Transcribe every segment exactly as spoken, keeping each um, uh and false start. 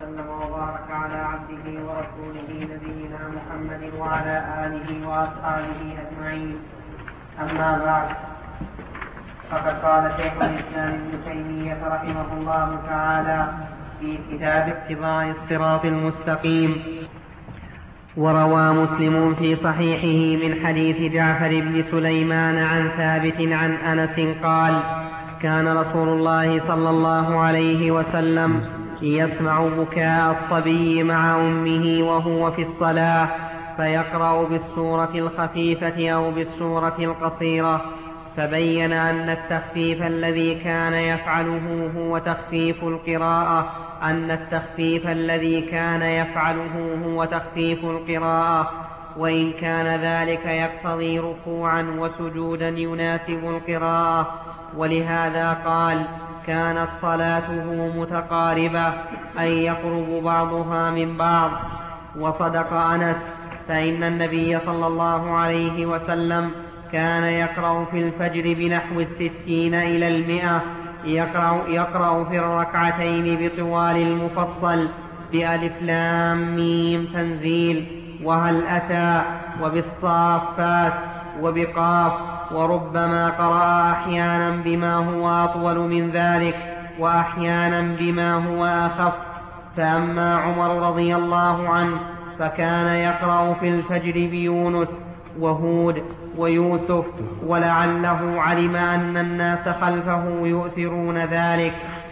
وسلم وبارك على عبده ورسوله نبينا محمد وعلى آله وأصحابه أجمعين. أما بعد، فقد قال شيخ الإسلام ابن تيمية رحمه الله تعالى في كتاب اتباع الصراط المستقيم: وروى مسلم في صحيحه من حديث جعفر بن سليمان عن ثابت عن أنس قال: كان رسول الله صلى الله عليه وسلم يسمع بكاء الصبي مع أمه وهو في الصلاة، فيقرأ بالسورة الخفيفة أو بالسورة القصيرة، فبين أن التخفيف الذي كان يفعله هو تخفيف القراءة أن التخفيف الذي كان يفعله هو تخفيف القراءة وإن كان ذلك يقتضي ركوعا وسجودا يناسب القراءة. ولهذا قال: كانت صلاته متقاربة، أي يقرب بعضها من بعض. وصدق أنس، فإن النبي صلى الله عليه وسلم كان يقرأ في الفجر بنحو الستين إلى المئة، يقرأ, يقرأ في الركعتين بطوال المفصل بألف لام ميم تنزيل وهل أتى وبالصافات وبقاف، وربما قرأ أحيانا بما هو أطول من ذلك وأحيانا بما هو أخف. فأما عمر رضي الله عنه فكان يقرأ في الفجر بيونس وهود ويوسف، ولعله علم أن الناس خلفه يؤثرون ذلك.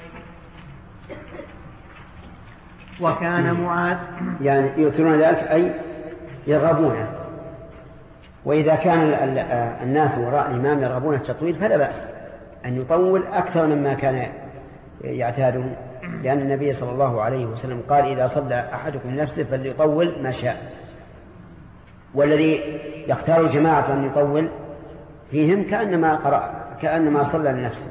وكان معاذ يعني يؤثرون ذلك أي يرغبونه، وإذا كان الناس وراء الإمام يرغبون التطويل فلا بأس أن يطول أكثر مما كان يعتاده، لأن النبي صلى الله عليه وسلم قال: إذا صلى أحدكم نفسه فليطول ما شاء. والذي يختار الجماعة أن يطول فيهم كأنما قرأ كأنما صلى لنفسه.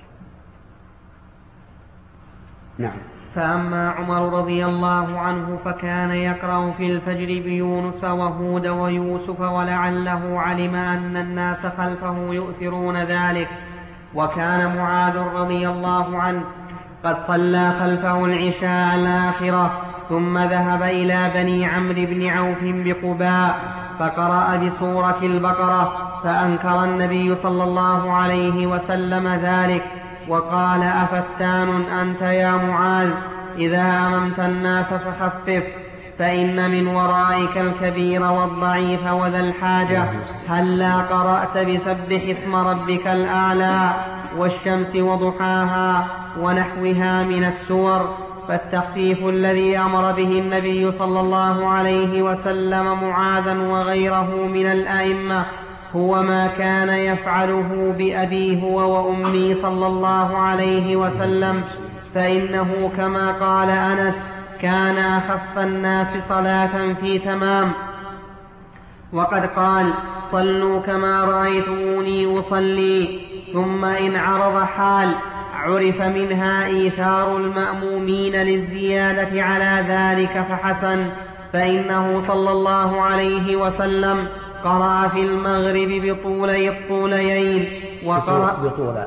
نعم. فأما عمر رضي الله عنه فكان يقرأ في الفجر بيونس وهود ويوسف، ولعله علم أن الناس خلفه يؤثرون ذلك. وكان معاذ رضي الله عنه قد صلى خلفه العشاء الآخرة، ثم ذهب إلى بني عمرو بن عوف بقباء فقرأ بسورة البقرة، فأنكر النبي صلى الله عليه وسلم ذلك وقال: أفتان أنت يا معاذ؟ إذا أممت الناس فخفف، فإن من ورائك الكبير والضعيف وذا الحاجة. هلا قرأت بسبح اسم ربك الأعلى والشمس وضحاها ونحوها من السور. فالتخفيف الذي أمر به النبي صلى الله عليه وسلم معاذا وغيره من الأئمة هو ما كان يفعله بأبي هو وأمي صلى الله عليه وسلم، فإنه كما قال أنس: كان أخف الناس صلاة في تمام. وقد قال: صلوا كما رأيتموني أصلي. ثم إن عرض حال عرف منها إيثار المأمومين للزيادة على ذلك فحسن، فإنه صلى الله عليه وسلم قرأ في المغرب بطولي الطوليين وقرأ بطول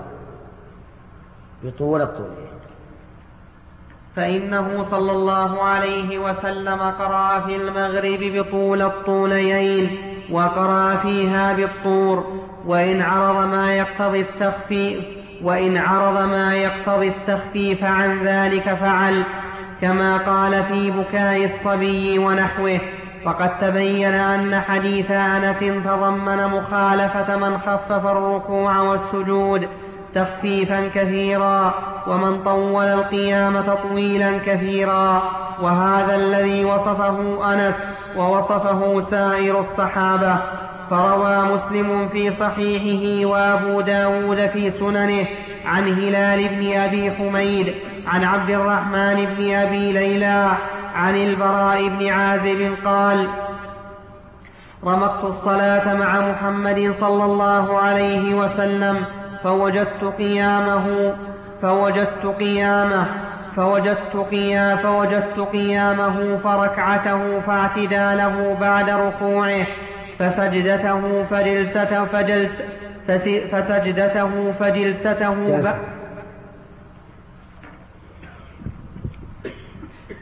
بطول الطوليين فإنه صلى الله عليه وسلم قرأ في المغرب بطول الطوليين وقرأ فيها بالطور، وإن عرض ما يقتضي التخفيف وإن عرض ما يقتضي التخفيف عن ذلك فعل، كما قال في بكاء الصبي ونحوه. فقد تبين أن حديث أنس تضمن مخالفة من خفف الركوع والسجود تخفيفا كثيرا، ومن طول القيام تطويلا كثيرا، وهذا الذي وصفه أنس ووصفه سائر الصحابة. فروى مسلم في صحيحه وأبو داود في سننه عن هلال بن أبي حميد عن عبد الرحمن بن أبي ليلى عن البراء بن عازب قال: رمقت الصلاة مع محمد صلى الله عليه وسلم فوجدت قيامه فوجدت قيامه فوجدت قيام فوجدت قيامه فركعته فاعتداله بعد ركوعه فسجدته فجلسته فجلس فسجدته فجلسته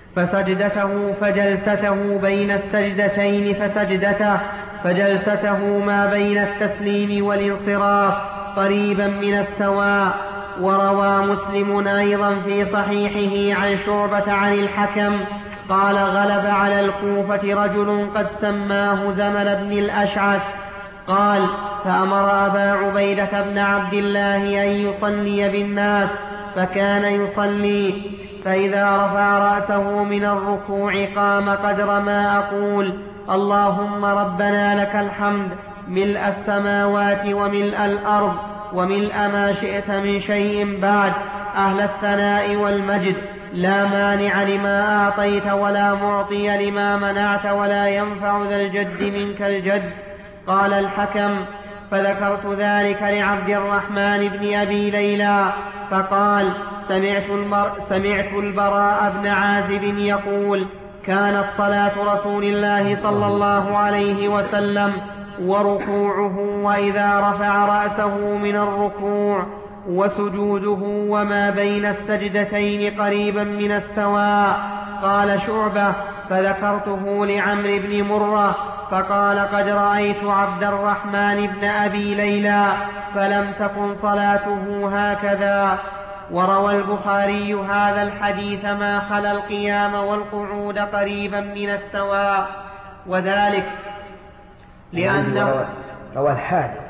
فسجدته فجلسته بين السجدتين فسجدته فجلسته ما بين التسليم والانصراف قريبا من السواء. وروى مسلم أيضا في صحيحه عن شعبة عن الحكم قال غلب على الكوفة رجل قد سماه زمن بن الأشعث قال فأمر أبا عبيدة بن عبد الله أن يصلي بالناس فكان يصلي فإذا رفع رأسه من الركوع قام قدر ما أقول اللهم ربنا لك الحمد ملء السماوات وملء الأرض وملء ما شئت من شيء بعد أهل الثناء والمجد لا مانع لما أعطيت ولا معطي لما منعت ولا ينفع ذا الجد منك الجد. قال الحكم فذكرت ذلك لعبد الرحمن بن أبي ليلى فقال سمعت, المر... سمعت البراء بن عازب يقول كانت صلاة رسول الله صلى الله عليه وسلم وركوعه وإذا رفع رأسه من الركوع وسجوده وما بين السجدتين قريبا من السواء. قال شعبة فذكرته لعمرو بن مرة فقال قد رأيت عبد الرحمن بن أبي ليلى فلم تكن صلاته هكذا. وروى البخاري هذا الحديث ما خلا القيام والقعود قريبا من السواء وذلك لأنه روى الحادث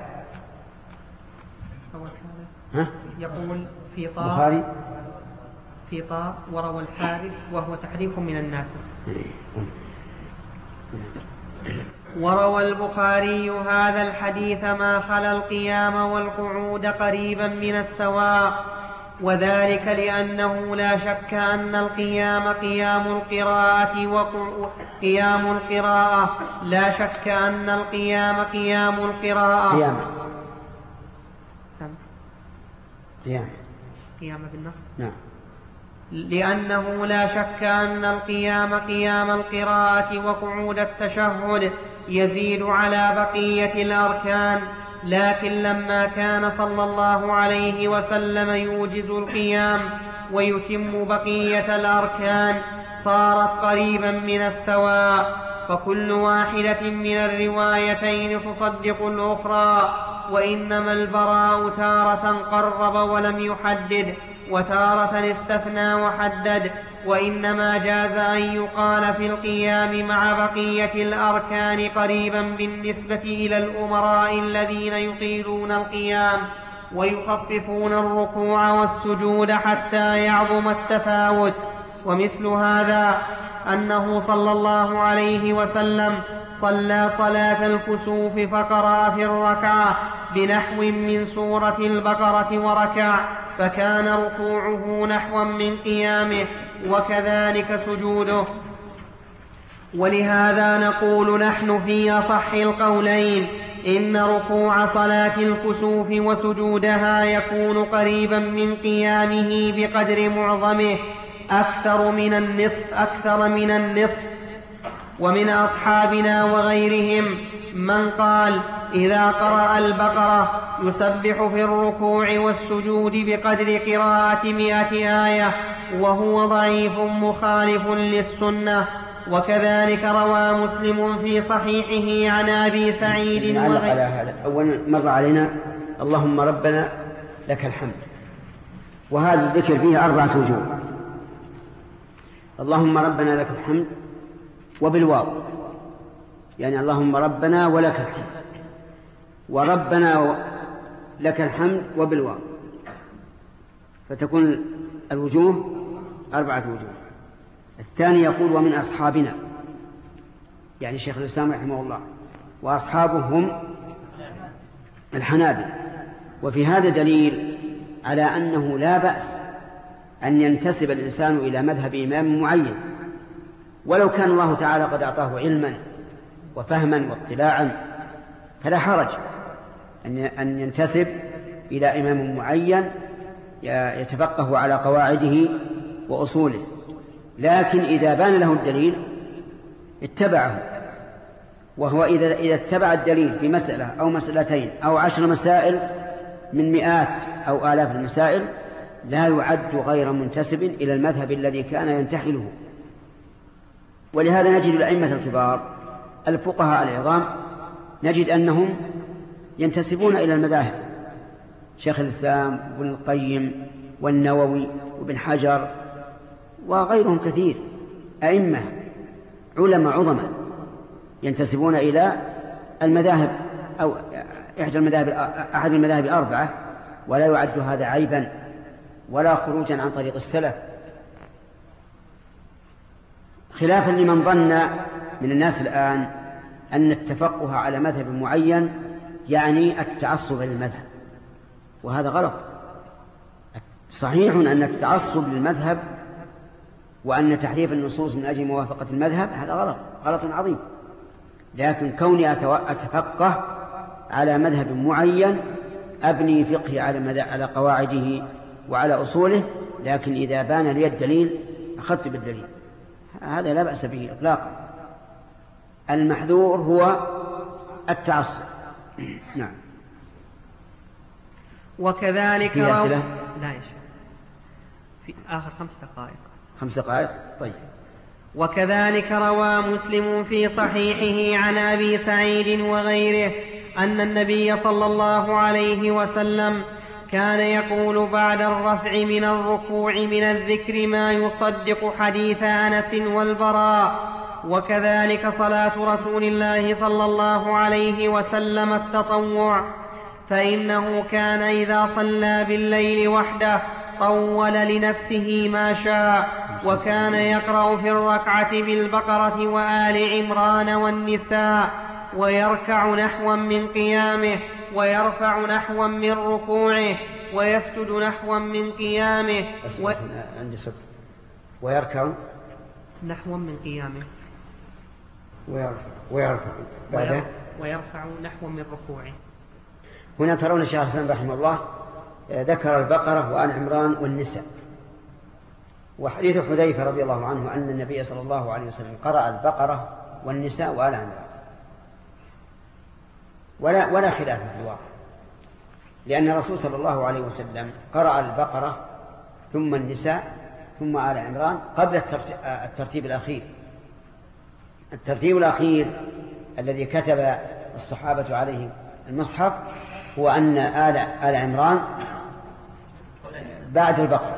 يقول في طاء في طاء وروى الحادث وهو تحريف من الناسخ. وروى البخاري هذا الحديث ما خلا القيام والقعود قريبا من السواء وذلك لأنه لا شك أن القيام قيام القراءة وقيام القراءة لا شك أن القيام قيام القراءة قيام سم قيام قيام بالنص نعم لأنه لا شك أن القيام قيام القراءة وقعود التشهد يزيد على بقية الأركان لكن لما كان صلى الله عليه وسلم يوجز القيام ويتم بقية الأركان صارت قريبا من السواء فكل واحدة من الروايتين تصدق الأخرى وإنما البراء تارة قرب ولم يحدد وتارة استثنى وحدد وإنما جاز أن يقال في القيام مع بقية الأركان قريبا بالنسبة إلى الأمراء الذين يطيلون القيام ويخففون الركوع والسجود حتى يعظم التفاوت. ومثل هذا أنه صلى الله عليه وسلم صلى صلاة الكسوف فقرأ في الركعة بنحو من سورة البقرة وركع فكان ركوعه نحوا من قيامه وكذلك سجوده. ولهذا نقول نحن في أصح القولين إن ركوع صلاة الكسوف وسجودها يكون قريبا من قيامه بقدر معظمه أكثر من النصف أكثر من النصف ومن أصحابنا وغيرهم من قال إذا قرأ البقرة يسبح في الركوع والسجود بقدر قراءة مئة آية وهو ضعيف مخالف للسنة. وكذلك روى مسلم في صحيحه عن أبي سعيد وغيره. أولا مر علينا اللهم ربنا لك الحمد وهذا الذكر فيه أربعة وجوه. اللهم ربنا لك الحمد وبالواو يعني اللهم ربنا ولك الحمد وربنا لك الحمد وبالواو فتكون الوجوه أربعة وجوه. الثاني يقول ومن أصحابنا يعني شيخ الإسلام رحمه الله وأصحابه هم الحنابلة. وفي هذا دليل على أنه لا بأس أن ينتسب الإنسان إلى مذهب إمام معين ولو كان الله تعالى قد أعطاه علما وفهما واطلاعا فلا حرج أن ينتسب إلى إمام معين يتفقه على قواعده وأصوله. لكن إذا بان له الدليل اتبعه وهو إذا إذا اتبع الدليل في مسألة أو مسألتين أو عشر مسائل من مئات أو آلاف المسائل لا يعد غير منتسب إلى المذهب الذي كان ينتحله ولهذا نجد الأئمة الكبار الفقهاء العظام نجد أنهم ينتسبون إلى المذاهب، شيخ الإسلام وابن القيم والنووي وابن حجر وغيرهم كثير، أئمة علماء عظماء ينتسبون إلى المذاهب أو إحدى المذاهب أحد المذاهب الأربعة، ولا يعد هذا عيبا ولا خروجا عن طريق السلف، خلافا لمن ظن من الناس الآن أن التفقه على مذهب معين يعني التعصب للمذهب، وهذا غلط. صحيح أن التعصب للمذهب وأن تحريف النصوص من أجل موافقة المذهب هذا غلط، غلط عظيم، لكن كوني أتفقه على مذهب معين أبني فقهي على على قواعده وعلى أصوله، لكن إذا بان لي الدليل أخذت بالدليل، هذا لا بأس به إطلاقا. المحذور هو التعصب. نعم. وكذلك في أسئلة؟ لا يا شيخ، في آخر خمس دقائق. خمس دقائق طيب. وكذلك روى مسلم في صحيحه عن أبي سعيد وغيره أن النبي صلى الله عليه وسلم كان يقول بعد الرفع من الركوع من الذكر ما يصدق حديث أنس والبراء. وكذلك صلاة رسول الله صلى الله عليه وسلم التطوع، فإنه كان إذا صلى بالليل وحده طول لنفسه ما شاء، وكان يقرأ في الركعة بالبقرة وآل عمران والنساء، ويركع نحوا من قيامه، ويرفع نحوا من ركوعه، ويسجد نحوا من قيامه و... عندي سبب. ويركع نحوا من قيامه ويرفع ويرفع بعده ويرفع نحوا من ركوعه. هنا ترون الشيخ الإسلام رحمه الله ذكر البقرة وآل عمران والنساء. وحديث حذيفة رضي الله عنه أن النبي صلى الله عليه وسلم قرأ البقرة والنساء وآل عمران، ولا, ولا خلاف في الواقع، لأن الرسول صلى الله عليه وسلم قرأ البقرة ثم النساء ثم آل عمران قبل الترتيب الأخير. الترتيب الأخير الذي كتب الصحابة عليه المصحف هو أن آل, آل عمران بعد البقرة،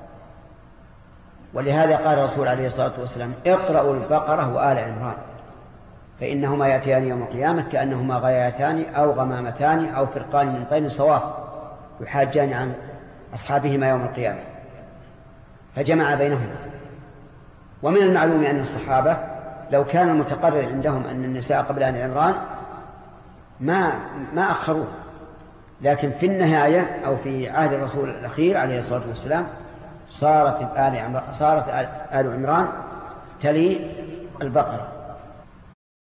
ولهذا قال الرسول عليه الصلاة والسلام اقرأوا البقرة وآل عمران فإنهما يأتيان يوم القيامة كأنهما غياتان أو غمامتان أو فرقان من طير صواف يحاجان عن أصحابهما يوم القيامة، فجمع بينهما. ومن المعلوم أن الصحابة لو كان المتقرر عندهم أن النساء قبل آل عمران ما ما أخروه، لكن في النهاية أو في عهد الرسول الأخير عليه الصلاة والسلام صارت آل عمران صارت آل عمران تلي البقرة.